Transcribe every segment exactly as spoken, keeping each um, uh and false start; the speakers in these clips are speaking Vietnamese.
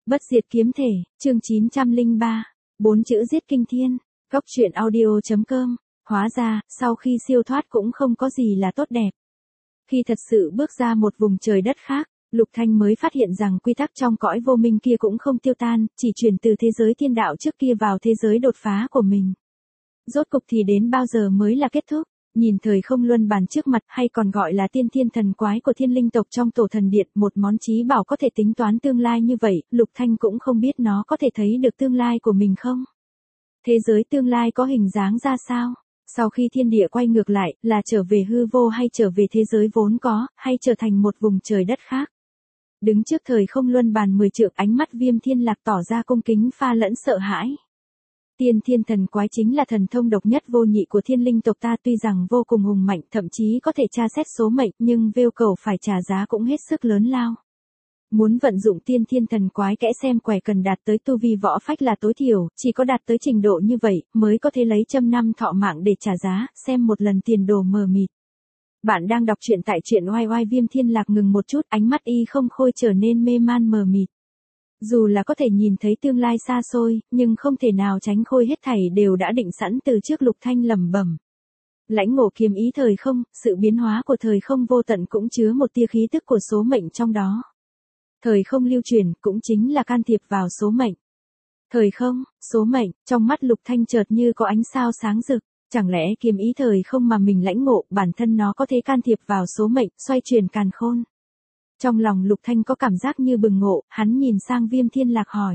Bất diệt kiếm thể, chương chín trăm lẻ ba, bốn chữ giết kinh thiên, góc truyện audio.com, hóa ra, sau khi siêu thoát cũng không có gì là tốt đẹp. Khi thật sự bước ra một vùng trời đất khác, Lục Thanh mới phát hiện rằng quy tắc trong cõi vô minh kia cũng không tiêu tan, chỉ chuyển từ thế giới thiên đạo trước kia vào thế giới đột phá của mình. Rốt cục thì đến bao giờ mới là kết thúc? Nhìn thời không luân bàn trước mặt hay còn gọi là tiên thiên thần quái của thiên linh tộc trong tổ thần điện, một món chí bảo có thể tính toán tương lai như vậy, Lục Thanh cũng không biết nó có thể thấy được tương lai của mình không? Thế giới tương lai có hình dáng ra sao? Sau khi thiên địa quay ngược lại, là trở về hư vô hay trở về thế giới vốn có, hay trở thành một vùng trời đất khác? Đứng trước thời không luân bàn mười trượng, ánh mắt Viêm Thiên Lạc tỏ ra cung kính pha lẫn sợ hãi. Tiên thiên thần quái chính là thần thông độc nhất vô nhị của thiên linh tộc ta, tuy rằng vô cùng hùng mạnh, thậm chí có thể tra xét số mệnh, nhưng vêu cầu phải trả giá cũng hết sức lớn lao. Muốn vận dụng tiên thiên thần quái kẽ xem quẻ cần đạt tới tu vi võ phách là tối thiểu, chỉ có đạt tới trình độ như vậy, mới có thể lấy trăm năm thọ mạng để trả giá, xem một lần tiền đồ mờ mịt. Bạn đang đọc truyện tại truyện oai oai. Viêm Thiên Lạc ngừng một chút, ánh mắt y không khôi trở nên mê man mờ mịt. Dù là có thể nhìn thấy tương lai xa xôi, nhưng không thể nào tránh khôi hết thảy đều đã định sẵn từ trước. Lục Thanh lẩm bẩm. Lãnh ngộ kiếm ý thời không, sự biến hóa của thời không vô tận cũng chứa một tia khí tức của số mệnh trong đó. Thời không lưu truyền, cũng chính là can thiệp vào số mệnh. Thời không, số mệnh, trong mắt Lục Thanh chợt như có ánh sao sáng rực. Chẳng lẽ kiếm ý thời không mà mình lãnh ngộ, bản thân nó có thể can thiệp vào số mệnh, xoay chuyển càn khôn? Trong lòng Lục Thanh có cảm giác như bừng ngộ, hắn nhìn sang Viêm Thiên Lạc hỏi.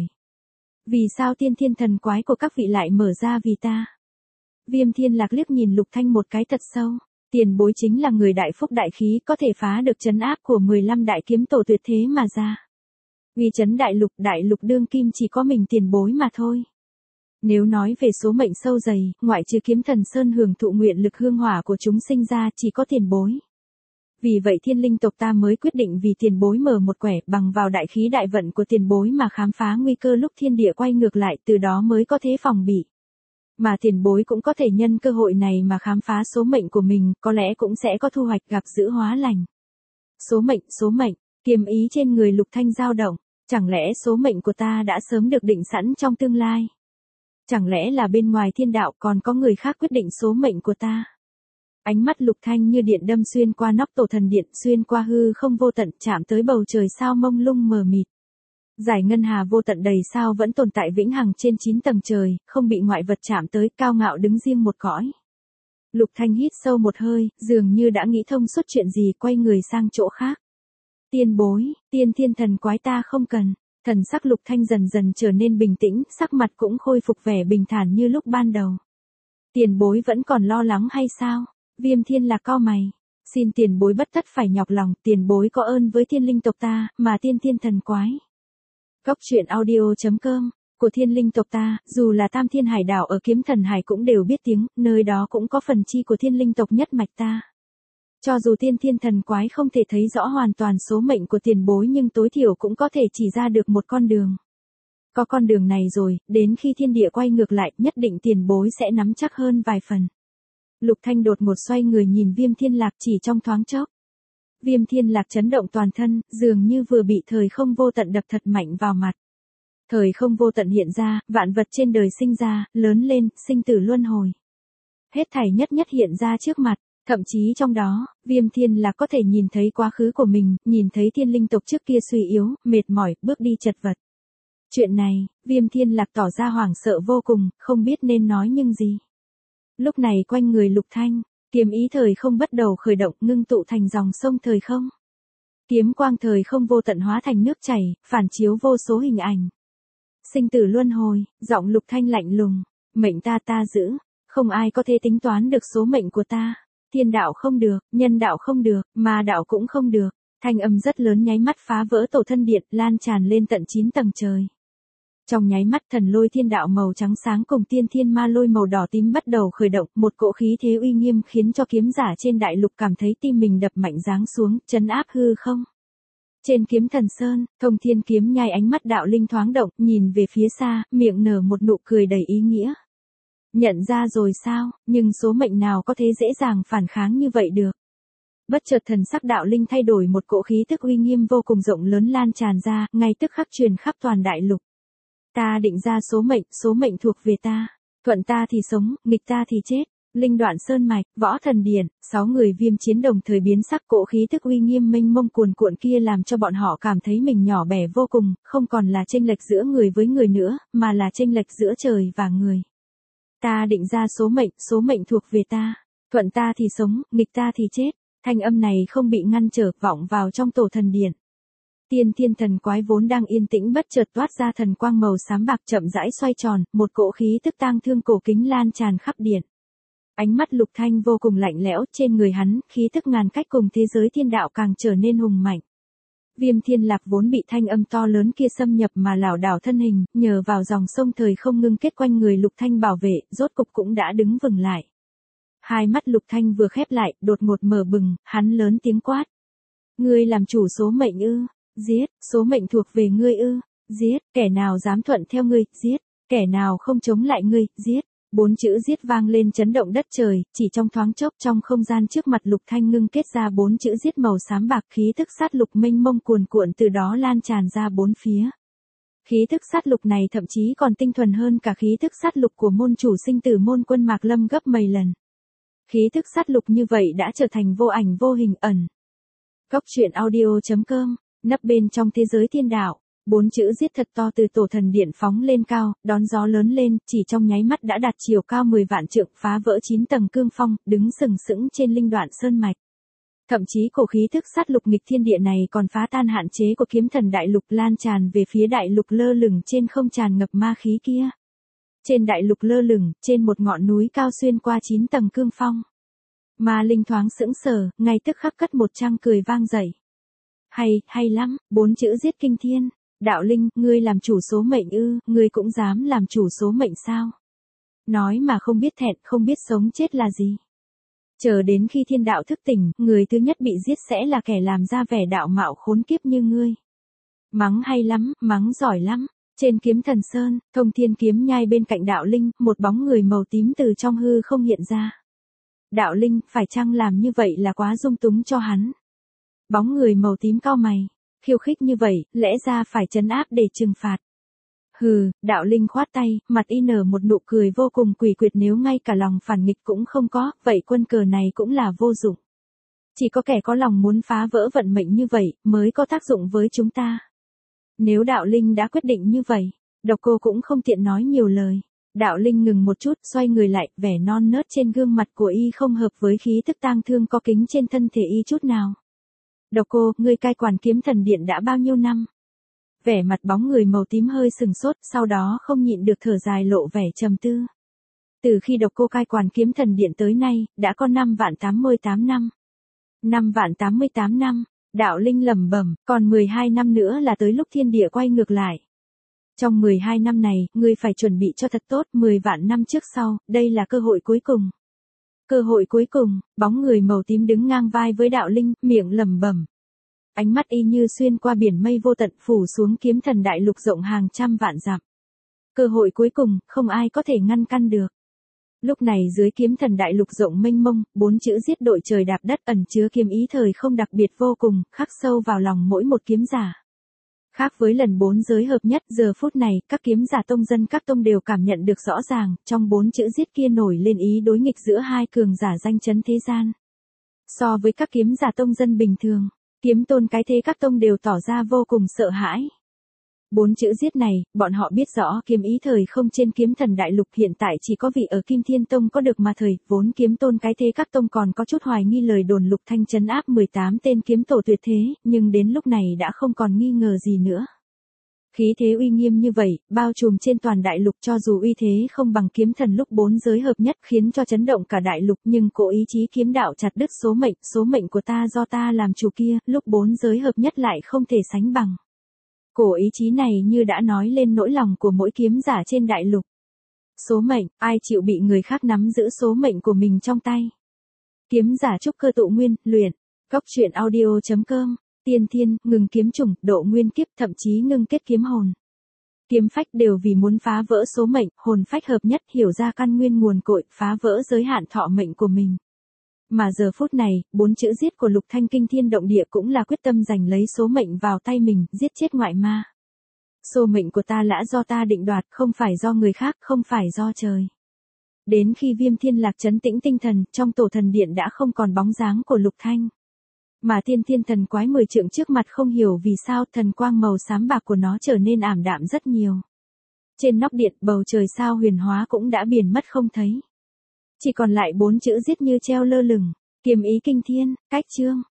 Vì sao tiên thiên thần quái của các vị lại mở ra vì ta? Viêm Thiên Lạc liếc nhìn Lục Thanh một cái thật sâu. Tiền bối chính là người đại phúc đại khí, có thể phá được trấn áp của mười lăm đại kiếm tổ tuyệt thế mà ra. Uy chấn đại lục, đại lục đương kim chỉ có mình tiền bối mà thôi. Nếu nói về số mệnh sâu dày, ngoại trừ kiếm thần sơn hưởng thụ nguyện lực hương hỏa của chúng sinh ra, chỉ có tiền bối. Vì vậy thiên linh tộc ta mới quyết định vì tiền bối mở một quẻ, bằng vào đại khí đại vận của tiền bối mà khám phá nguy cơ lúc thiên địa quay ngược lại, từ đó mới có thế phòng bị. Mà tiền bối cũng có thể nhân cơ hội này mà khám phá số mệnh của mình, có lẽ cũng sẽ có thu hoạch, gặp dữ hóa lành. Số mệnh, số mệnh, kiếm ý trên người Lục Thanh dao động, chẳng lẽ số mệnh của ta đã sớm được định sẵn trong tương lai? Chẳng lẽ là bên ngoài thiên đạo còn có người khác quyết định số mệnh của ta? Ánh mắt Lục Thanh như điện đâm xuyên qua nóc tổ thần điện, xuyên qua hư không vô tận, chạm tới bầu trời sao mông lung mờ mịt. Giải ngân hà vô tận đầy sao vẫn tồn tại vĩnh hằng trên chín tầng trời, không bị ngoại vật chạm tới, cao ngạo đứng riêng một cõi. Lục Thanh hít sâu một hơi, dường như đã nghĩ thông suốt chuyện gì, quay người sang chỗ khác. Tiên bối, tiên thiên thần quái ta không cần. Thần sắc Lục Thanh dần dần trở nên bình tĩnh, sắc mặt cũng khôi phục vẻ bình thản như lúc ban đầu. Tiền bối vẫn còn lo lắng hay sao? Viêm Thiên Lạc cau mày. Xin tiền bối bất tất phải nhọc lòng, tiền bối có ơn với thiên linh tộc ta, mà tiên thiên thần quái. Góc truyện audio.com, của thiên linh tộc ta, dù là Tam Thiên Hải đảo ở Kiếm Thần Hải cũng đều biết tiếng, nơi đó cũng có phần chi của thiên linh tộc nhất mạch ta. Cho dù tiên thiên thần quái không thể thấy rõ hoàn toàn số mệnh của tiền bối, nhưng tối thiểu cũng có thể chỉ ra được một con đường. Có con đường này rồi, đến khi thiên địa quay ngược lại, nhất định tiền bối sẽ nắm chắc hơn vài phần. Lục Thanh đột ngột xoay người nhìn Viêm Thiên Lạc chỉ trong thoáng chốc. Viêm Thiên Lạc chấn động toàn thân, dường như vừa bị thời không vô tận đập thật mạnh vào mặt. Thời không vô tận hiện ra, vạn vật trên đời sinh ra, lớn lên, sinh tử luân hồi. Hết thảy nhất nhất hiện ra trước mặt. Thậm chí trong đó, Viêm Thiên Lạc có thể nhìn thấy quá khứ của mình, nhìn thấy thiên linh tộc trước kia suy yếu, mệt mỏi, bước đi chật vật. Chuyện này, Viêm Thiên Lạc tỏ ra hoảng sợ vô cùng, không biết nên nói nhưng gì. Lúc này quanh người Lục Thanh, kiếm ý thời không bắt đầu khởi động, ngưng tụ thành dòng sông thời không. Kiếm quang thời không vô tận hóa thành nước chảy, phản chiếu vô số hình ảnh. Sinh tử luân hồi, giọng Lục Thanh lạnh lùng, mệnh ta ta giữ, không ai có thể tính toán được số mệnh của ta. Thiên đạo không được, nhân đạo không được, ma đạo cũng không được. Thanh âm rất lớn nháy mắt phá vỡ tổ thân điện, lan tràn lên tận chín tầng trời. Trong nháy mắt thần lôi thiên đạo màu trắng sáng cùng tiên thiên ma lôi màu đỏ tím bắt đầu khởi động, một cỗ khí thế uy nghiêm khiến cho kiếm giả trên đại lục cảm thấy tim mình đập mạnh giáng xuống, trấn áp hư không. Trên Kiếm Thần Sơn, Thông Thiên kiếm nhai ánh mắt đạo linh thoáng động, nhìn về phía xa, miệng nở một nụ cười đầy ý nghĩa. Nhận ra rồi sao, nhưng số mệnh nào có thể dễ dàng phản kháng như vậy được. Bất chợt thần sắc đạo linh thay đổi, một cỗ khí tức uy nghiêm vô cùng rộng lớn lan tràn ra, ngay tức khắc truyền khắp toàn đại lục. Ta định ra số mệnh, số mệnh thuộc về ta. Thuận ta thì sống, nghịch ta thì chết. Linh Đoạn Sơn Mạch, Võ Thần Điện, sáu người Viêm Chiến đồng thời biến sắc, cỗ khí tức uy nghiêm mênh mông cuồn cuộn kia làm cho bọn họ cảm thấy mình nhỏ bé vô cùng, không còn là chênh lệch giữa người với người nữa, mà là chênh lệch giữa trời và người. Ta định ra số mệnh, số mệnh thuộc về ta. Thuận ta thì sống, nghịch ta thì chết. Thanh âm này không bị ngăn trở, vọng vào trong tổ thần điện. Tiên Thiên Thần Quái vốn đang yên tĩnh bất chợt toát ra thần quang màu xám bạc chậm rãi xoay tròn, một cỗ khí tức tang thương cổ kính lan tràn khắp điện. Ánh mắt Lục Thanh vô cùng lạnh lẽo, trên người hắn, khí tức ngàn cách cùng thế giới thiên đạo càng trở nên hùng mạnh. Viêm Thiên Lạc vốn bị thanh âm to lớn kia xâm nhập mà lảo đảo thân hình, nhờ vào dòng sông thời không ngưng kết quanh người Lục Thanh bảo vệ, rốt cục cũng đã đứng vững lại. Hai mắt Lục Thanh vừa khép lại, đột ngột mở bừng, hắn lớn tiếng quát. Ngươi làm chủ số mệnh ư? Giết, số mệnh thuộc về ngươi ư? Giết, kẻ nào dám thuận theo ngươi, giết, kẻ nào không chống lại ngươi, giết. Bốn chữ giết vang lên chấn động đất trời, chỉ trong thoáng chốc trong không gian trước mặt Lục Thanh ngưng kết ra bốn chữ giết màu xám bạc, khí tức sát lục mênh mông cuồn cuộn từ đó lan tràn ra bốn phía. Khí thức sát lục này thậm chí còn tinh thuần hơn cả khí thức sát lục của môn chủ sinh tử môn Quân Mạc Lâm gấp mấy lần. Khí thức sát lục như vậy đã trở thành vô ảnh vô hình ẩn. Cốc truyện audio chấm com, nấp bên trong thế giới thiên đạo, bốn chữ giết thật to từ tổ thần điện phóng lên cao, đón gió lớn lên, chỉ trong nháy mắt đã đạt chiều cao mười vạn trượng, phá vỡ chín tầng cương phong, đứng sừng sững trên Linh Đoạn Sơn Mạch. Thậm chí cổ khí thức sát lục nghịch thiên địa này còn phá tan hạn chế của kiếm thần đại lục, lan tràn về phía đại lục lơ lửng trên không tràn ngập ma khí kia. Trên đại lục lơ lửng, trên một ngọn núi cao xuyên qua chín tầng cương phong. Ma Linh thoáng sững sờ, ngay tức khắc cất một trăng cười vang dậy. Hay, hay lắm, bốn chữ giết kinh thiên. Đạo Linh, ngươi làm chủ số mệnh ư, ngươi cũng dám làm chủ số mệnh sao? Nói mà không biết thẹn, không biết sống chết là gì. Chờ đến khi thiên đạo thức tỉnh, người thứ nhất bị giết sẽ là kẻ làm ra vẻ đạo mạo khốn kiếp như ngươi. Mắng hay lắm, mắng giỏi lắm. Trên kiếm thần sơn, Thông Thiên kiếm nhai bên cạnh Đạo Linh, một bóng người màu tím từ trong hư không hiện ra. Đạo Linh, phải chăng làm như vậy là quá dung túng cho hắn? Bóng người màu tím cau mày, khiêu khích như vậy, lẽ ra phải trấn áp để trừng phạt. Hừ, Đạo Linh khoát tay, mặt y nở một nụ cười vô cùng quỷ quyệt, nếu ngay cả lòng phản nghịch cũng không có, vậy quân cờ này cũng là vô dụng. Chỉ có kẻ có lòng muốn phá vỡ vận mệnh như vậy, mới có tác dụng với chúng ta. Nếu Đạo Linh đã quyết định như vậy, Độc Cô cũng không tiện nói nhiều lời. Đạo Linh ngừng một chút, xoay người lại, vẻ non nớt trên gương mặt của y không hợp với khí tức tang thương có kính trên thân thể y chút nào. Độc Cô, ngươi cai quản kiếm thần điện đã bao nhiêu năm? Vẻ mặt bóng người màu tím hơi sừng sốt, sau đó không nhịn được thở dài lộ vẻ trầm tư. Từ khi Độc Cô cai quản kiếm thần điện tới nay, đã có năm vạn tám mươi tám năm. năm vạn tám mươi tám năm, Đạo Linh lẩm bẩm, còn mười hai năm nữa là tới lúc thiên địa quay ngược lại. Trong mười hai năm này, ngươi phải chuẩn bị cho thật tốt, mười vạn năm trước sau, đây là cơ hội cuối cùng. Cơ hội cuối cùng, bóng người màu tím đứng ngang vai với Đạo Linh, miệng lẩm bẩm. Ánh mắt y như xuyên qua biển mây vô tận phủ xuống kiếm thần đại lục rộng hàng trăm vạn dặm. Cơ hội cuối cùng, không ai có thể ngăn căn được. Lúc này dưới kiếm thần đại lục rộng mênh mông, bốn chữ giết đội trời đạp đất ẩn chứa kiếm ý thời không đặc biệt vô cùng, khắc sâu vào lòng mỗi một kiếm giả. Khác với lần bốn giới hợp nhất, giờ phút này, các kiếm giả tông dân các tông đều cảm nhận được rõ ràng, trong bốn chữ giết kia nổi lên ý đối nghịch giữa hai cường giả danh chấn thế gian. So với các kiếm giả tông dân bình thường, kiếm tôn cái thế các tông đều tỏ ra vô cùng sợ hãi. Bốn chữ giết này, bọn họ biết rõ kiếm ý thời không trên kiếm thần đại lục hiện tại chỉ có vị ở Kim Thiên Tông có được mà thời, vốn kiếm tôn cái thế các tông còn có chút hoài nghi lời đồn Lục Thanh trấn áp mười tám tên kiếm tổ tuyệt thế, nhưng đến lúc này đã không còn nghi ngờ gì nữa. Khí thế uy nghiêm như vậy, bao trùm trên toàn đại lục, cho dù uy thế không bằng kiếm thần lúc bốn giới hợp nhất khiến cho chấn động cả đại lục, nhưng cổ ý chí kiếm đạo chặt đứt số mệnh, số mệnh của ta do ta làm chủ kia, lúc bốn giới hợp nhất lại không thể sánh bằng. Cổ ý chí này như đã nói lên nỗi lòng của mỗi kiếm giả trên đại lục. Số mệnh, ai chịu bị người khác nắm giữ số mệnh của mình trong tay. Kiếm giả trúc cơ tụ nguyên, luyện. Cốc truyện audio chấm com. Tiên thiên, ngừng kiếm chủng, độ nguyên kiếp, thậm chí ngưng kết kiếm hồn. Kiếm phách đều vì muốn phá vỡ số mệnh, hồn phách hợp nhất, hiểu ra căn nguyên nguồn cội, phá vỡ giới hạn thọ mệnh của mình. Mà giờ phút này, bốn chữ giết của Lục Thanh kinh thiên động địa cũng là quyết tâm giành lấy số mệnh vào tay mình, giết chết ngoại ma. Số mệnh của ta đã do ta định đoạt, không phải do người khác, không phải do trời. Đến khi Viêm Thiên Lạc trấn tĩnh tinh thần, trong tổ thần điện đã không còn bóng dáng của Lục Thanh. Mà tiên thiên thần quái mười trượng trước mặt không hiểu vì sao thần quang màu xám bạc của nó trở nên ảm đạm rất nhiều. Trên nóc điện bầu trời sao huyền hóa cũng đã biến mất không thấy. Chỉ còn lại bốn chữ giết như treo lơ lửng, kiếm ý kinh thiên, cách chương.